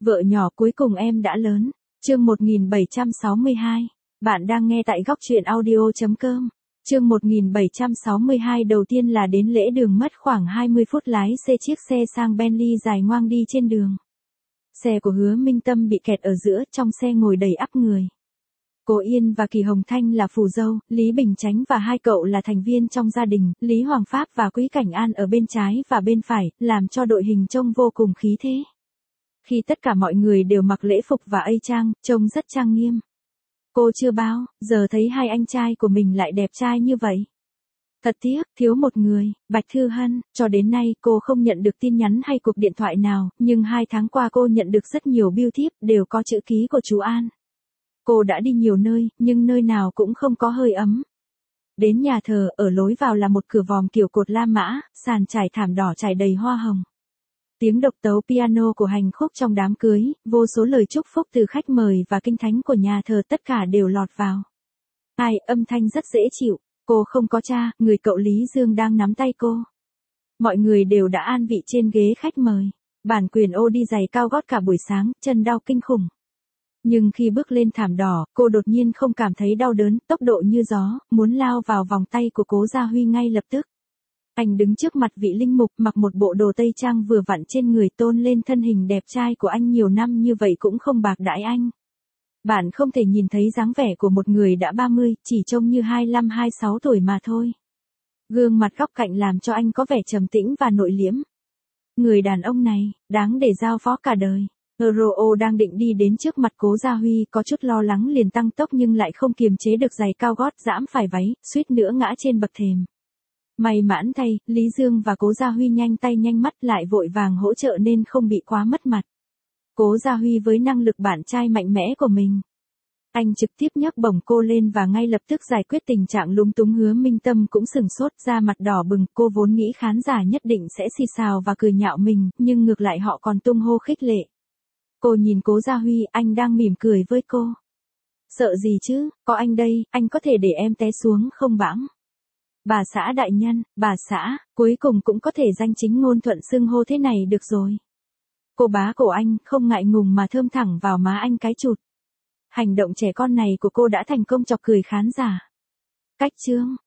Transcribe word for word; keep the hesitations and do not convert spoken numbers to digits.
Vợ nhỏ cuối cùng em đã lớn. Chương một nghìn bảy trăm sáu mươi hai. Bạn đang nghe tại góc truyện audio chấm com. Chương một nghìn bảy trăm sáu mươi hai đầu tiên là đến lễ đường mất khoảng hai mươi phút lái xe chiếc xe sang Bentley dài ngoang đi trên đường. Xe của Hứa Minh Tâm bị kẹt ở giữa, trong xe ngồi đầy ắp người. Cô Yên và Kỳ Hồng Thanh là phù dâu, Lý Bình Chánh và hai cậu là thành viên trong gia đình, Lý Hoàng Pháp và Quý Cảnh An ở bên trái và bên phải, làm cho đội hình trông vô cùng khí thế. Khi tất cả mọi người đều mặc lễ phục và ây trang, trông rất trang nghiêm. Cô chưa bao giờ thấy hai anh trai của mình lại đẹp trai như vậy. Thật tiếc, thiếu một người, Bạch Thư Hân. Cho đến nay cô không nhận được tin nhắn hay cuộc điện thoại nào, nhưng hai tháng qua cô nhận được rất nhiều bưu thiếp, đều có chữ ký của chú An. Cô đã đi nhiều nơi, nhưng nơi nào cũng không có hơi ấm. Đến nhà thờ, ở lối vào là một cửa vòm kiểu cột La Mã, sàn trải thảm đỏ trải đầy hoa hồng. Tiếng độc tấu piano của hành khúc trong đám cưới, vô số lời chúc phúc từ khách mời và kinh thánh của nhà thờ tất cả đều lọt vào. Ai, âm thanh rất dễ chịu. Cô không có cha, người cậu Lý Dương đang nắm tay cô. Mọi người đều đã an vị trên ghế khách mời. Bản quyền ô đi giày cao gót cả buổi sáng, chân đau kinh khủng. Nhưng khi bước lên thảm đỏ, cô đột nhiên không cảm thấy đau đớn, tốc độ như gió, muốn lao vào vòng tay của Cố Gia Huy ngay lập tức. Anh đứng trước mặt vị linh mục, mặc một bộ đồ tây trang vừa vặn trên người, tôn lên thân hình đẹp trai của anh nhiều năm như vậy cũng không bạc đãi anh. Bạn không thể nhìn thấy dáng vẻ của một người đã ba mươi, chỉ trông như hai mươi lăm hai mươi sáu tuổi mà thôi. Gương mặt góc cạnh làm cho anh có vẻ trầm tĩnh và nội liễm. Người đàn ông này, đáng để giao phó cả đời. Euro đang định đi đến trước mặt Cố Gia Huy, có chút lo lắng liền tăng tốc nhưng lại không kiềm chế được giày cao gót giẫm phải váy, suýt nữa ngã trên bậc thềm. May mắn thay, Lý Dương và Cố Gia Huy nhanh tay nhanh mắt lại vội vàng hỗ trợ nên không bị quá mất mặt. Cố Gia Huy với năng lực bạn trai mạnh mẽ của mình, anh trực tiếp nhấc bổng cô lên và ngay lập tức giải quyết tình trạng lúng túng. Hứa Minh Tâm cũng sừng sốt, da mặt đỏ bừng, cô vốn nghĩ khán giả nhất định sẽ xì xào và cười nhạo mình, nhưng ngược lại họ còn tung hô khích lệ. Cô nhìn Cố Gia Huy, anh đang mỉm cười với cô. Sợ gì chứ, có anh đây, anh có thể để em té xuống không bẵng. Bà xã đại nhân, bà xã, cuối cùng cũng có thể danh chính ngôn thuận xưng hô thế này được rồi. Cô bá cổ anh, không ngại ngùng mà thơm thẳng vào má anh cái chụt. Hành động trẻ con này của cô đã thành công chọc cười khán giả. Cách chương,